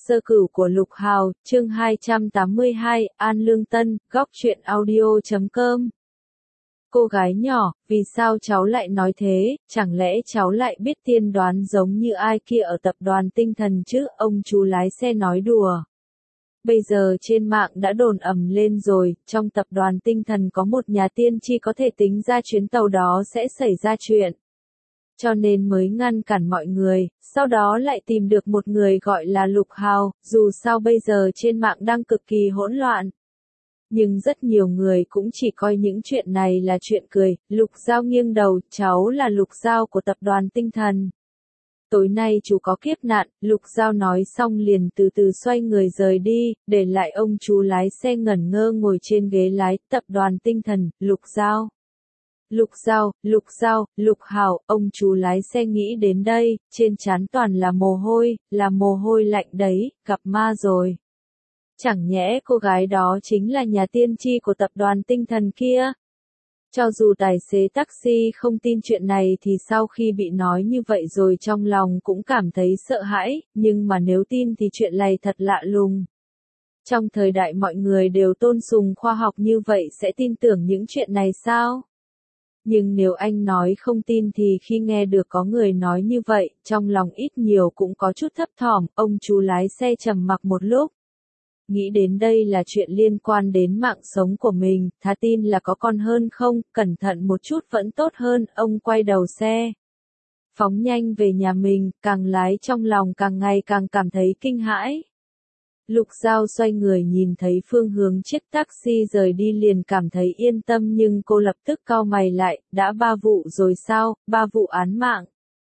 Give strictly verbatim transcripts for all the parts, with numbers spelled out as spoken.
Sơ cửu của Lục Hào, chương hai trăm tám mươi hai, An Lương Tân, góc truyện audio chấm com. Cô gái nhỏ, vì sao cháu lại nói thế, chẳng lẽ cháu lại biết tiên đoán giống như ai kia ở tập đoàn tinh thần chứ, ông chú lái xe nói đùa. Bây giờ trên mạng đã đồn ầm lên rồi, trong tập đoàn tinh thần có một nhà tiên tri có thể tính ra chuyến tàu đó sẽ xảy ra chuyện. Cho nên mới ngăn cản mọi người, sau đó lại tìm được một người gọi là Lục Hào, dù sao bây giờ trên mạng đang cực kỳ hỗn loạn. Nhưng rất nhiều người cũng chỉ coi những chuyện này là chuyện cười. Lục Giao nghiêng đầu, cháu là Lục Giao của tập đoàn tinh thần. Tối nay chú có kiếp nạn, Lục Giao nói xong liền từ từ xoay người rời đi, để lại ông chú lái xe ngẩn ngơ ngồi trên ghế lái. Tập đoàn tinh thần, Lục Giao. Lục Giao, Lục Giao, Lục Hào, ông chú lái xe nghĩ đến đây, trên trán toàn là mồ hôi, là mồ hôi lạnh đấy, gặp ma rồi. Chẳng nhẽ cô gái đó chính là nhà tiên tri của tập đoàn tinh thần kia? Cho dù tài xế taxi không tin chuyện này thì sau khi bị nói như vậy rồi trong lòng cũng cảm thấy sợ hãi, nhưng mà nếu tin thì chuyện này thật lạ lùng. Trong thời đại mọi người đều tôn sùng khoa học như vậy sẽ tin tưởng những chuyện này sao? Nhưng nếu anh nói không tin thì khi nghe được có người nói như vậy, trong lòng ít nhiều cũng có chút thấp thỏm, ông chú lái xe trầm mặc một lúc. Nghĩ đến đây là chuyện liên quan đến mạng sống của mình, thà tin là có còn hơn không, cẩn thận một chút vẫn tốt hơn, ông quay đầu xe. Phóng nhanh về nhà mình, càng lái trong lòng càng ngày càng cảm thấy kinh hãi. Lục Giao xoay người nhìn thấy phương hướng chiếc taxi rời đi liền cảm thấy yên tâm nhưng cô lập tức cau mày lại, đã ba vụ rồi sao, ba vụ án mạng.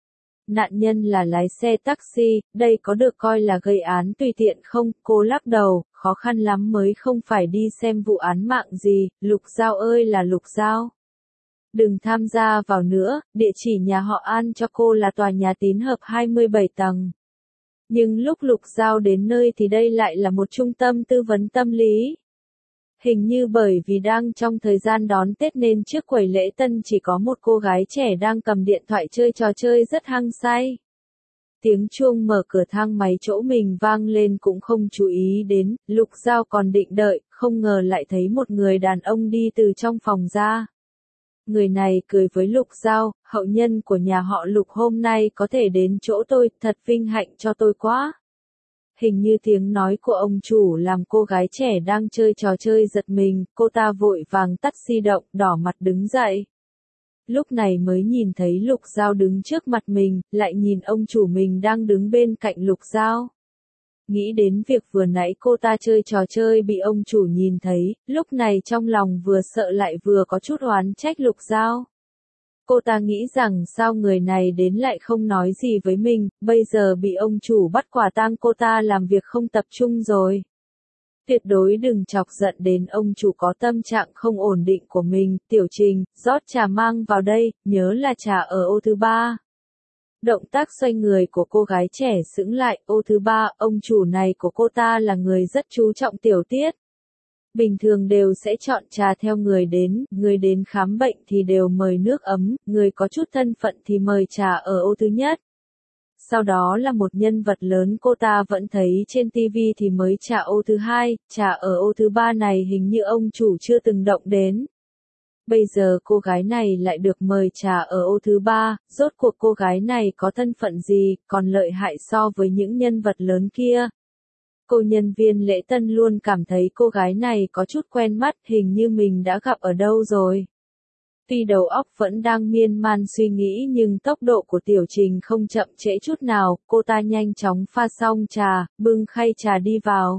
Nạn nhân là lái xe taxi, đây có được coi là gây án tùy tiện không, cô lắc đầu, khó khăn lắm mới không phải đi xem vụ án mạng gì, Lục Giao ơi là Lục Giao. Đừng tham gia vào nữa, địa chỉ nhà họ An cho cô là tòa nhà tín hợp hai mươi bảy tầng. Nhưng lúc Lục Giao đến nơi thì đây lại là một trung tâm tư vấn tâm lý. Hình như bởi vì đang trong thời gian đón Tết nên trước quầy lễ tân chỉ có một cô gái trẻ đang cầm điện thoại chơi trò chơi rất hăng say. Tiếng chuông mở cửa thang máy chỗ mình vang lên cũng không chú ý đến, Lục Giao còn định đợi, không ngờ lại thấy một người đàn ông đi từ trong phòng ra. Người này cười với Lục Giao, hậu nhân của nhà họ Lục hôm nay có thể đến chỗ tôi, thật vinh hạnh cho tôi quá. Hình như tiếng nói của ông chủ làm cô gái trẻ đang chơi trò chơi giật mình, cô ta vội vàng tắt di động, đỏ mặt đứng dậy. Lúc này mới nhìn thấy Lục Giao đứng trước mặt mình, lại nhìn ông chủ mình đang đứng bên cạnh Lục Giao. Nghĩ đến việc vừa nãy cô ta chơi trò chơi bị ông chủ nhìn thấy, lúc này trong lòng vừa sợ lại vừa có chút oán trách Lục Giao. Cô ta nghĩ rằng sao người này đến lại không nói gì với mình, bây giờ bị ông chủ bắt quả tang cô ta làm việc không tập trung rồi. Tuyệt đối đừng chọc giận đến ông chủ có tâm trạng không ổn định của mình, Tiểu Trình, rót trà mang vào đây, nhớ là trà ở ô thứ ba. Động tác xoay người của cô gái trẻ sững lại, ô thứ ba, ông chủ này của cô ta là người rất chú trọng tiểu tiết. Bình thường đều sẽ chọn trà theo người đến, người đến khám bệnh thì đều mời nước ấm, người có chút thân phận thì mời trà ở ô thứ nhất. Sau đó là một nhân vật lớn cô ta vẫn thấy trên ti vi thì mới trà ô thứ hai, trà ở ô thứ ba này hình như ông chủ chưa từng động đến. Bây giờ cô gái này lại được mời trà ở ô thứ ba, rốt cuộc cô gái này có thân phận gì, còn lợi hại so với những nhân vật lớn kia. Cô nhân viên lễ tân luôn cảm thấy cô gái này có chút quen mắt, hình như mình đã gặp ở đâu rồi. Tuy đầu óc vẫn đang miên man suy nghĩ nhưng tốc độ của Tiểu Trình không chậm trễ chút nào, cô ta nhanh chóng pha xong trà, bưng khay trà đi vào.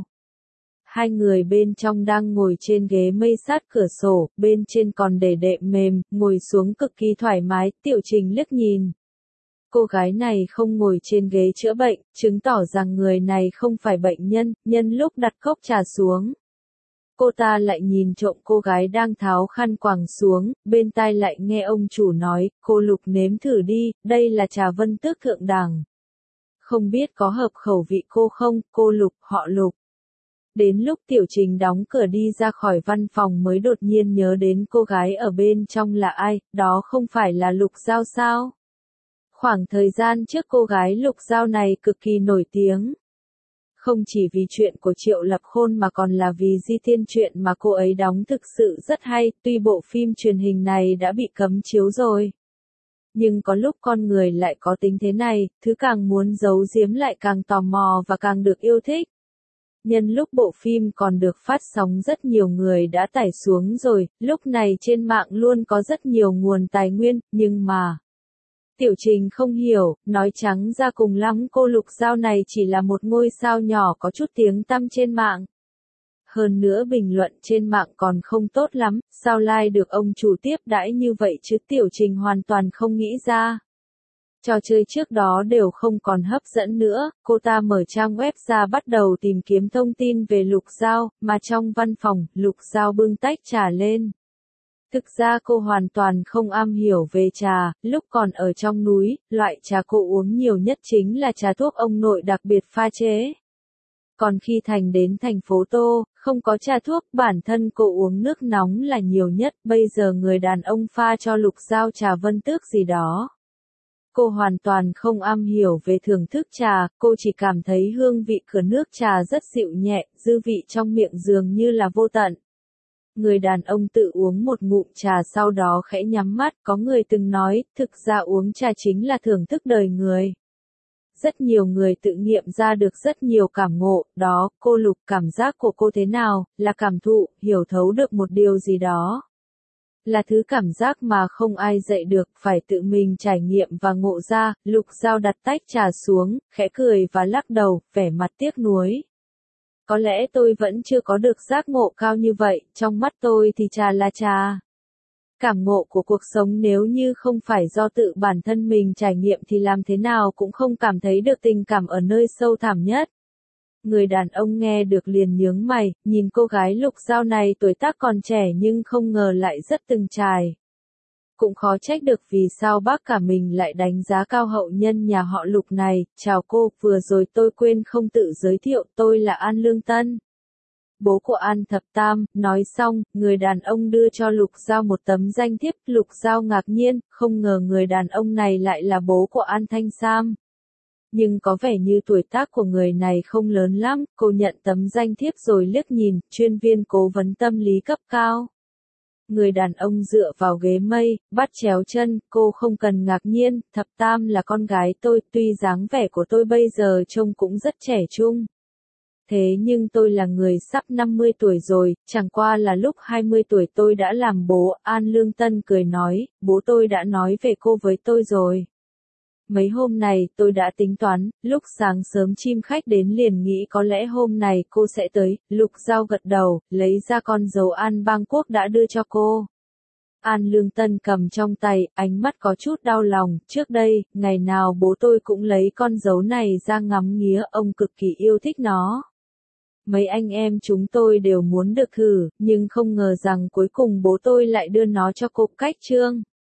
Hai người bên trong đang ngồi trên ghế mây sát cửa sổ, bên trên còn để đệm mềm, ngồi xuống cực kỳ thoải mái, Tiểu Trình liếc nhìn. Cô gái này không ngồi trên ghế chữa bệnh, chứng tỏ rằng người này không phải bệnh nhân, nhân lúc đặt cốc trà xuống. Cô ta lại nhìn trộm cô gái đang tháo khăn quàng xuống, bên tai lại nghe ông chủ nói, cô Lục nếm thử đi, đây là trà Vân Tước thượng đẳng. Không biết có hợp khẩu vị cô không, cô Lục, họ Lục. Đến lúc Tiểu Trình đóng cửa đi ra khỏi văn phòng mới đột nhiên nhớ đến cô gái ở bên trong là ai, đó không phải là Lục Giao sao? Khoảng thời gian trước cô gái Lục Giao này cực kỳ nổi tiếng. không chỉ vì chuyện của Triệu Lập Khôn mà còn là vì Di Tiên chuyện mà cô ấy đóng thực sự rất hay, tuy bộ phim truyền hình này đã bị cấm chiếu rồi. Nhưng có lúc con người lại có tính thế này, thứ càng muốn giấu giếm lại càng tò mò và càng được yêu thích. Nhân lúc bộ phim còn được phát sóng rất nhiều người đã tải xuống rồi, lúc này trên mạng luôn có rất nhiều nguồn tài nguyên, nhưng mà Tiểu Trình không hiểu, nói trắng ra cùng lắm cô Lục Giao này chỉ là một ngôi sao nhỏ có chút tiếng tăm trên mạng. Hơn nữa bình luận trên mạng còn không tốt lắm, sao like được ông chủ tiếp đãi như vậy chứ Tiểu Trình hoàn toàn không nghĩ ra. Trò chơi trước đó đều không còn hấp dẫn nữa, cô ta mở trang web ra bắt đầu tìm kiếm thông tin về Lục Giao, mà trong văn phòng, Lục Giao bưng tách trà lên. Thực ra cô hoàn toàn không am hiểu về trà, lúc còn ở trong núi, loại trà cô uống nhiều nhất chính là trà thuốc ông nội đặc biệt pha chế. Còn khi Thành đến thành phố Tô, không có trà thuốc, bản thân cô uống nước nóng là nhiều nhất, bây giờ người đàn ông pha cho Lục Giao trà Vân Tước gì đó. Cô hoàn toàn không am hiểu về thưởng thức trà, cô chỉ cảm thấy hương vị của nước trà rất dịu nhẹ, dư vị trong miệng dường như là vô tận. Người đàn ông tự uống một ngụm trà sau đó khẽ nhắm mắt, có người từng nói, thực ra uống trà chính là thưởng thức đời người. Rất nhiều người tự nghiệm ra được rất nhiều cảm ngộ, đó, cô Lục cảm giác của cô thế nào, là cảm thụ, hiểu thấu được một điều gì đó. Là thứ cảm giác mà không ai dạy được, phải tự mình trải nghiệm và ngộ ra. Lục Giao đặt tách trà xuống, khẽ cười và lắc đầu, vẻ mặt tiếc nuối. Có lẽ tôi vẫn chưa có được giác ngộ cao như vậy, trong mắt tôi thì trà là trà. Cảm ngộ của cuộc sống nếu như không phải do tự bản thân mình trải nghiệm thì làm thế nào cũng không cảm thấy được tình cảm ở nơi sâu thẳm nhất. Người đàn ông nghe được liền nhướng mày, nhìn cô gái Lục Giao này tuổi tác còn trẻ nhưng không ngờ lại rất từng trải. Cũng khó trách được vì sao bác cả mình lại đánh giá cao hậu nhân nhà họ Lục này. Chào cô, vừa rồi tôi quên không tự giới thiệu, tôi là An Lương Tân. Bố của An Thập Tam. Nói xong, người đàn ông đưa cho Lục Giao một tấm danh thiếp. Lục Giao ngạc nhiên, không ngờ người đàn ông này lại là bố của An Thanh Sam. Nhưng có vẻ như tuổi tác của người này không lớn lắm, cô nhận tấm danh thiếp rồi liếc nhìn, chuyên viên cố vấn tâm lý cấp cao. Người đàn ông dựa vào ghế mây, bắt chéo chân, cô không cần ngạc nhiên, Thập Tam là con gái tôi, tuy dáng vẻ của tôi bây giờ trông cũng rất trẻ trung. Thế nhưng tôi là người sắp năm mươi tuổi rồi, chẳng qua là lúc hai mươi tuổi tôi đã làm bố. An Lương Tân cười nói, bố tôi đã nói về cô với tôi rồi. Mấy hôm này tôi đã tính toán, lúc sáng sớm chim khách đến liền nghĩ có lẽ hôm này cô sẽ tới. Lục Giao gật đầu, lấy ra con dấu An Bang Quốc đã đưa cho cô. An Lương Tân cầm trong tay, ánh mắt có chút đau lòng, trước đây, ngày nào bố tôi cũng lấy con dấu này ra ngắm nghía, ông cực kỳ yêu thích nó. Mấy anh em chúng tôi đều muốn được thử, nhưng không ngờ rằng cuối cùng bố tôi lại đưa nó cho cô. Cách chương